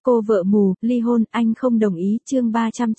Cô vợ mù, ly hôn, anh không đồng ý, chương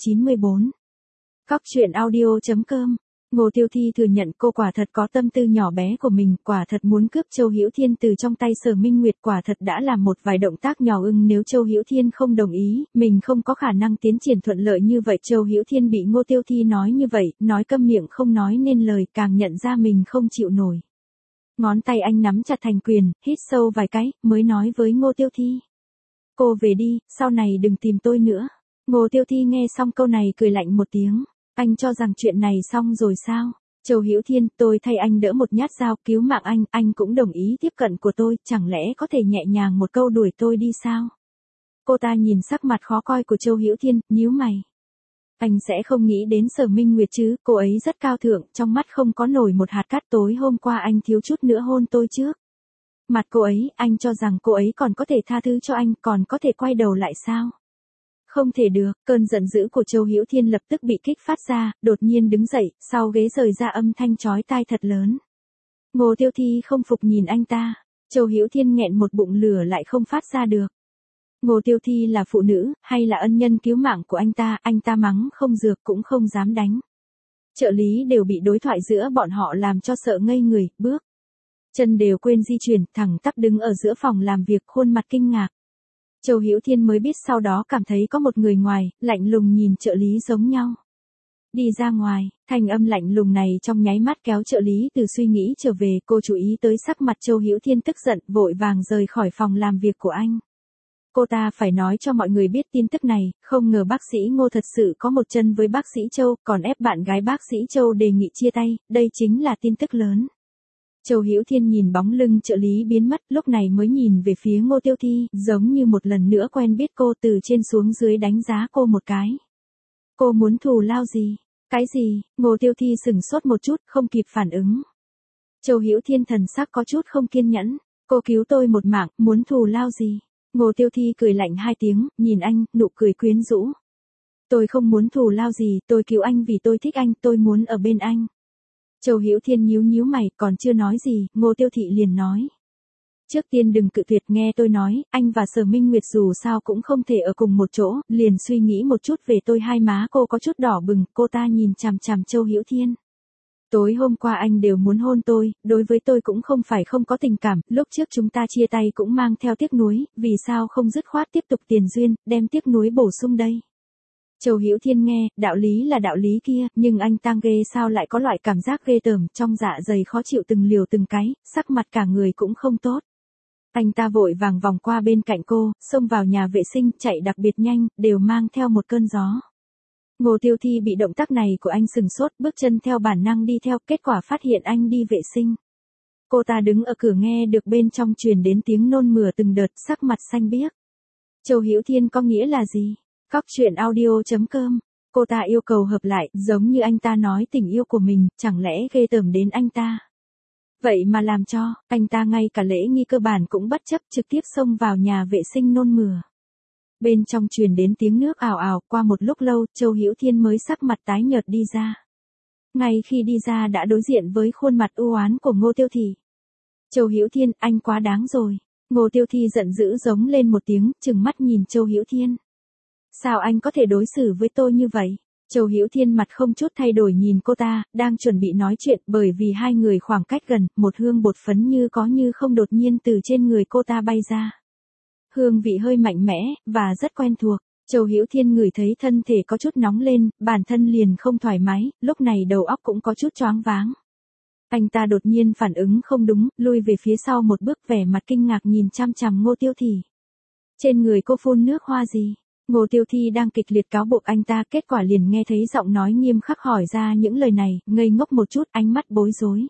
394. Cóc truyện audio.com. Ngô Tiêu Thi thừa nhận cô quả thật có tâm tư nhỏ bé của mình, quả thật muốn cướp Châu Hữu Thiên từ trong tay Sở Minh Nguyệt, quả thật đã làm một vài động tác nhỏ nếu Châu Hữu Thiên không đồng ý, mình không có khả năng tiến triển thuận lợi như vậy. Châu Hữu Thiên bị Ngô Tiêu Thi nói như vậy, nói câm miệng không nói nên lời, càng nhận ra mình không chịu nổi. Ngón tay anh nắm chặt thành quyền, hít sâu vài cái, mới nói với Ngô Tiêu Thi. Cô về đi, sau này đừng tìm tôi nữa. Ngô Tiêu Thi nghe xong câu này cười lạnh một tiếng. Anh cho rằng chuyện này xong rồi sao? Châu Hữu Thiên, tôi thay anh đỡ một nhát dao cứu mạng anh cũng đồng ý tiếp cận của tôi, chẳng lẽ có thể nhẹ nhàng một câu đuổi tôi đi sao? Cô ta nhìn sắc mặt khó coi của Châu Hữu Thiên, nhíu mày. Anh sẽ không nghĩ đến Sở Minh Nguyệt chứ, cô ấy rất cao thượng, trong mắt không có nổi một hạt cát. Tối hôm qua anh thiếu chút nữa hôn tôi trước mặt cô ấy, anh cho rằng cô ấy còn có thể tha thứ cho anh, còn có thể quay đầu lại sao? Không thể được, cơn giận dữ của Châu Hữu Thiên lập tức bị kích phát ra, đột nhiên đứng dậy, sau ghế rời ra âm thanh chói tai thật lớn. Ngô Tiêu Thi không phục nhìn anh ta, Châu Hữu Thiên nghẹn một bụng lửa lại không phát ra được. Ngô Tiêu Thi là phụ nữ, hay là ân nhân cứu mạng của anh ta mắng không dược cũng không dám đánh. Trợ lý đều bị đối thoại giữa bọn họ làm cho sợ ngây người, bước chân đều quên di chuyển, thẳng tắp đứng ở giữa phòng làm việc, khuôn mặt kinh ngạc. Châu Hữu Thiên mới biết sau đó cảm thấy có một người ngoài, lạnh lùng nhìn trợ lý giống nhau. Đi ra ngoài, thanh âm lạnh lùng này trong nháy mắt kéo trợ lý từ suy nghĩ trở về, cô chú ý tới sắc mặt Châu Hữu Thiên tức giận, vội vàng rời khỏi phòng làm việc của anh. Cô ta phải nói cho mọi người biết tin tức này, không ngờ bác sĩ Ngô thật sự có một chân với bác sĩ Châu, còn ép bạn gái bác sĩ Châu đề nghị chia tay, đây chính là tin tức lớn. Châu Hữu Thiên nhìn bóng lưng trợ lý biến mất, lúc này mới nhìn về phía Ngô Tiêu Thi, giống như một lần nữa quen biết cô, từ trên xuống dưới đánh giá cô một cái. Cô muốn thù lao gì? Cái gì? Ngô Tiêu Thi sửng sốt một chút, không kịp phản ứng. Châu Hữu Thiên thần sắc có chút không kiên nhẫn. Cô cứu tôi một mạng, muốn thù lao gì? Ngô Tiêu Thi cười lạnh hai tiếng, nhìn anh, nụ cười quyến rũ. Tôi không muốn thù lao gì, tôi cứu anh vì tôi thích anh, tôi muốn ở bên anh. Châu Hữu Thiên nhíu mày, còn chưa nói gì, Ngô Tiêu Thị liền nói. Trước tiên đừng cự tuyệt, nghe tôi nói, anh và Sở Minh Nguyệt dù sao cũng không thể ở cùng một chỗ, liền suy nghĩ một chút về tôi. Hai má cô có chút đỏ bừng, cô ta nhìn chằm chằm Châu Hữu Thiên. Tối hôm qua anh đều muốn hôn tôi, đối với tôi cũng không phải không có tình cảm, lúc trước chúng ta chia tay cũng mang theo tiếc nuối, vì sao không dứt khoát tiếp tục tiền duyên, đem tiếc nuối bổ sung đây. Châu Hữu Thiên nghe, đạo lý là đạo lý kia, nhưng anh tang ghê sao lại có loại cảm giác ghê tởm, trong dạ dày khó chịu từng liều từng cái, sắc mặt cả người cũng không tốt. Anh ta vội vàng vòng qua bên cạnh cô, xông vào nhà vệ sinh, chạy đặc biệt nhanh, đều mang theo một cơn gió. Ngô Tiêu Thi bị động tác này của anh sừng sốt, bước chân theo bản năng đi theo, kết quả phát hiện anh đi vệ sinh. Cô ta đứng ở cửa nghe được bên trong truyền đến tiếng nôn mửa từng đợt, sắc mặt xanh biếc. Châu Hữu Thiên có nghĩa là gì? Cóc truyện audio.com. Cô ta yêu cầu hợp lại, giống như anh ta nói tình yêu của mình, chẳng lẽ ghê tởm đến anh ta. Vậy mà làm cho, anh ta ngay cả lễ nghi cơ bản cũng bất chấp, trực tiếp xông vào nhà vệ sinh nôn mửa. Bên trong truyền đến tiếng nước ào ào, qua một lúc lâu, Châu Hữu Thiên mới sắc mặt tái nhợt đi ra. Ngay khi đi ra đã đối diện với khuôn mặt u oán của Ngô Tiêu Thị. Châu Hữu Thiên, anh quá đáng rồi. Ngô Tiêu Thị giận dữ giống lên một tiếng, trừng mắt nhìn Châu Hữu Thiên. Sao anh có thể đối xử với tôi như vậy? Châu Hữu Thiên mặt không chút thay đổi nhìn cô ta, đang chuẩn bị nói chuyện, bởi vì hai người khoảng cách gần, một hương bột phấn như có như không đột nhiên từ trên người cô ta bay ra. Hương vị hơi mạnh mẽ, và rất quen thuộc. Châu Hữu Thiên ngửi thấy thân thể có chút nóng lên, bản thân liền không thoải mái, lúc này đầu óc cũng có chút choáng váng. Anh ta đột nhiên phản ứng không đúng, lui về phía sau một bước, vẻ mặt kinh ngạc nhìn chăm chằm Ngô Tiêu Thị. Trên người cô phun nước hoa gì? Ngô Tiêu Thị đang kịch liệt cáo buộc anh ta, kết quả liền nghe thấy giọng nói nghiêm khắc hỏi ra những lời này, ngây ngốc một chút, ánh mắt bối rối.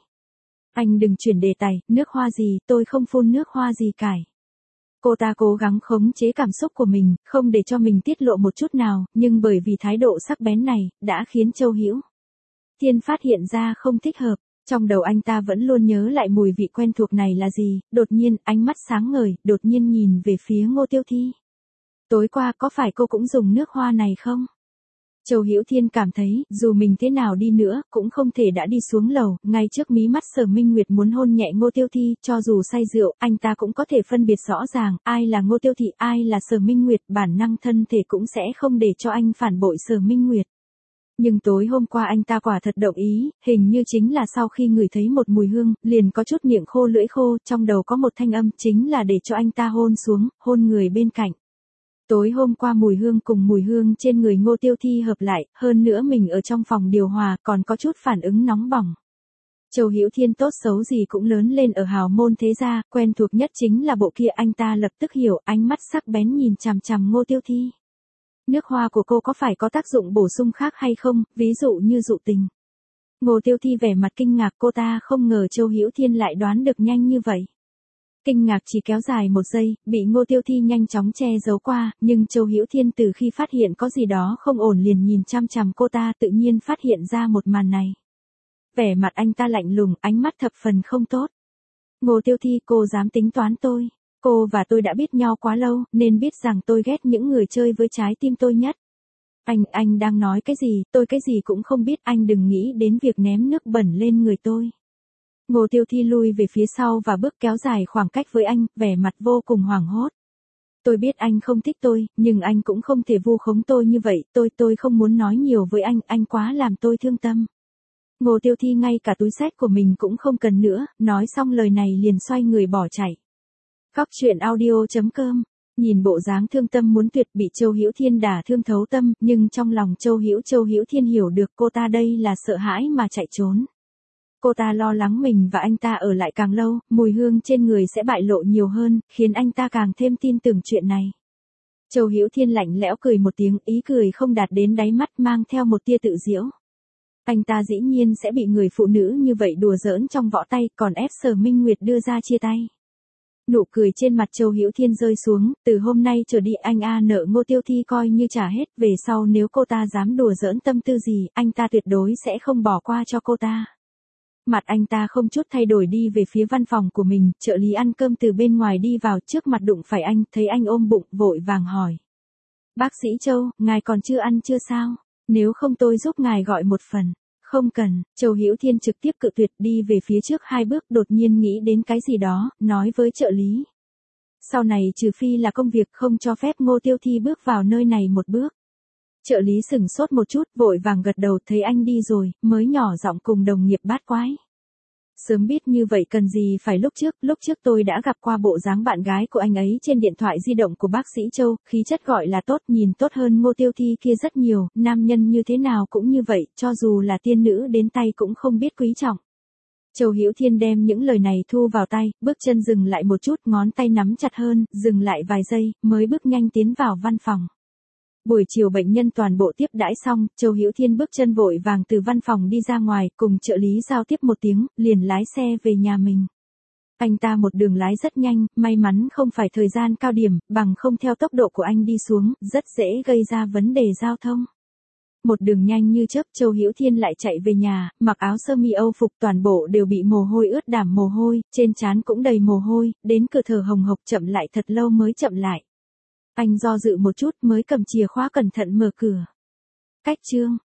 Anh đừng chuyển đề tài, nước hoa gì, tôi không phun nước hoa gì cải. Cô ta cố gắng khống chế cảm xúc của mình, không để cho mình tiết lộ một chút nào, nhưng bởi vì thái độ sắc bén này, đã khiến Châu Hữu Thiên phát hiện ra không thích hợp. Trong đầu anh ta vẫn luôn nhớ lại mùi vị quen thuộc này là gì, đột nhiên, ánh mắt sáng ngời, đột nhiên nhìn về phía Ngô Tiêu Thị. Tối qua có phải cô cũng dùng nước hoa này không? Châu Hữu Thiên cảm thấy, dù mình thế nào đi nữa, cũng không thể đã đi xuống lầu, ngay trước mí mắt Sở Minh Nguyệt muốn hôn nhẹ Ngô Tiêu Thi, cho dù say rượu, anh ta cũng có thể phân biệt rõ ràng, ai là Ngô Tiêu Thị, ai là Sở Minh Nguyệt, bản năng thân thể cũng sẽ không để cho anh phản bội Sở Minh Nguyệt. Nhưng tối hôm qua anh ta quả thật đồng ý, hình như chính là sau khi ngửi thấy một mùi hương, liền có chút miệng khô lưỡi khô, trong đầu có một thanh âm, chính là để cho anh ta hôn xuống, hôn người bên cạnh. Tối hôm qua mùi hương cùng mùi hương trên người Ngô Tiêu Thi hợp lại, hơn nữa mình ở trong phòng điều hòa còn có chút phản ứng nóng bỏng. Châu Hữu Thiên tốt xấu gì cũng lớn lên ở hào môn thế gia, quen thuộc nhất chính là bộ kia, anh ta lập tức hiểu, ánh mắt sắc bén nhìn chằm chằm Ngô Tiêu Thi. Nước hoa của cô có phải có tác dụng bổ sung khác hay không, ví dụ như dụ tình. Ngô Tiêu Thi vẻ mặt kinh ngạc, cô ta không ngờ Châu Hữu Thiên lại đoán được nhanh như vậy. Kinh ngạc chỉ kéo dài một giây, bị Ngô Tiêu Thi nhanh chóng che giấu qua, nhưng Châu Hữu Thiên từ khi phát hiện có gì đó không ổn liền nhìn chăm chằm cô ta, tự nhiên phát hiện ra một màn này. Vẻ mặt anh ta lạnh lùng, ánh mắt thập phần không tốt. Ngô Tiêu Thi, cô dám tính toán tôi. Cô và tôi đã biết nhau quá lâu, nên biết rằng tôi ghét những người chơi với trái tim tôi nhất. Anh đang nói cái gì, tôi cái gì cũng không biết, anh đừng nghĩ đến việc ném nước bẩn lên người tôi. Ngô Tiêu Thi lui về phía sau và bước kéo dài khoảng cách với anh, vẻ mặt vô cùng hoảng hốt. Tôi biết anh không thích tôi, nhưng anh cũng không thể vu khống tôi như vậy, tôi không muốn nói nhiều với anh quá làm tôi thương tâm. Ngô Tiêu Thi ngay cả túi xách của mình cũng không cần nữa, nói xong lời này liền xoay người bỏ chạy. Cóc truyện audio.com. Nhìn bộ dáng thương tâm muốn tuyệt, bị Châu Hữu Thiên đả thương thấu tâm, nhưng trong lòng Châu Hữu Thiên hiểu được cô ta đây là sợ hãi mà chạy trốn. Cô ta lo lắng mình và anh ta ở lại càng lâu, mùi hương trên người sẽ bại lộ nhiều hơn, khiến anh ta càng thêm tin tưởng chuyện này. Châu Hữu Thiên lạnh lẽo cười một tiếng, ý cười không đạt đến đáy mắt, mang theo một tia tự giễu. Anh ta dĩ nhiên sẽ bị người phụ nữ như vậy đùa giỡn trong võ tay, còn ép Sở Minh Nguyệt đưa ra chia tay. Nụ cười trên mặt Châu Hữu Thiên rơi xuống, từ hôm nay trở đi anh nợ Ngô Tiêu Thi coi như trả hết, về sau nếu cô ta dám đùa giỡn tâm tư gì, anh ta tuyệt đối sẽ không bỏ qua cho cô ta. Mặt anh ta không chút thay đổi đi về phía văn phòng của mình, trợ lý ăn cơm từ bên ngoài đi vào, trước mặt đụng phải anh, thấy anh ôm bụng, vội vàng hỏi. Bác sĩ Châu, ngài còn chưa ăn chưa sao? Nếu không tôi giúp ngài gọi một phần. Không cần, Châu Hữu Thiên trực tiếp cự tuyệt, đi về phía trước 2 bước, đột nhiên nghĩ đến cái gì đó, nói với trợ lý. Sau này trừ phi là công việc, không cho phép Ngô Tiêu Thi bước vào nơi này một bước. Trợ lý sửng sốt một chút, vội vàng gật đầu, thấy anh đi rồi, mới nhỏ giọng cùng đồng nghiệp bát quái. Sớm biết như vậy cần gì phải lúc trước tôi đã gặp qua bộ dáng bạn gái của anh ấy trên điện thoại di động của bác sĩ Châu, khí chất gọi là tốt, nhìn tốt hơn Ngô Tiêu Thi kia rất nhiều, nam nhân như thế nào cũng như vậy, cho dù là tiên nữ đến tay cũng không biết quý trọng. Châu Hữu Thiên đem những lời này thu vào tay, bước chân dừng lại một chút, ngón tay nắm chặt hơn, dừng lại vài giây, mới bước nhanh tiến vào văn phòng. Buổi chiều bệnh nhân toàn bộ tiếp đãi xong, Châu Hữu Thiên bước chân vội vàng từ văn phòng đi ra ngoài, cùng trợ lý giao tiếp một tiếng, liền lái xe về nhà mình. Anh ta một đường lái rất nhanh, may mắn không phải thời gian cao điểm, bằng không theo tốc độ của anh đi xuống, rất dễ gây ra vấn đề giao thông. Một đường nhanh như chớp, Châu Hữu Thiên lại chạy về nhà, mặc áo sơ mi Âu phục, toàn bộ đều bị mồ hôi ướt đẫm mồ hôi, trên trán cũng đầy mồ hôi, đến cửa thở hồng hộc, chậm lại thật lâu mới chậm lại. Anh do dự một chút mới cầm chìa khóa cẩn thận mở cửa. Cách chương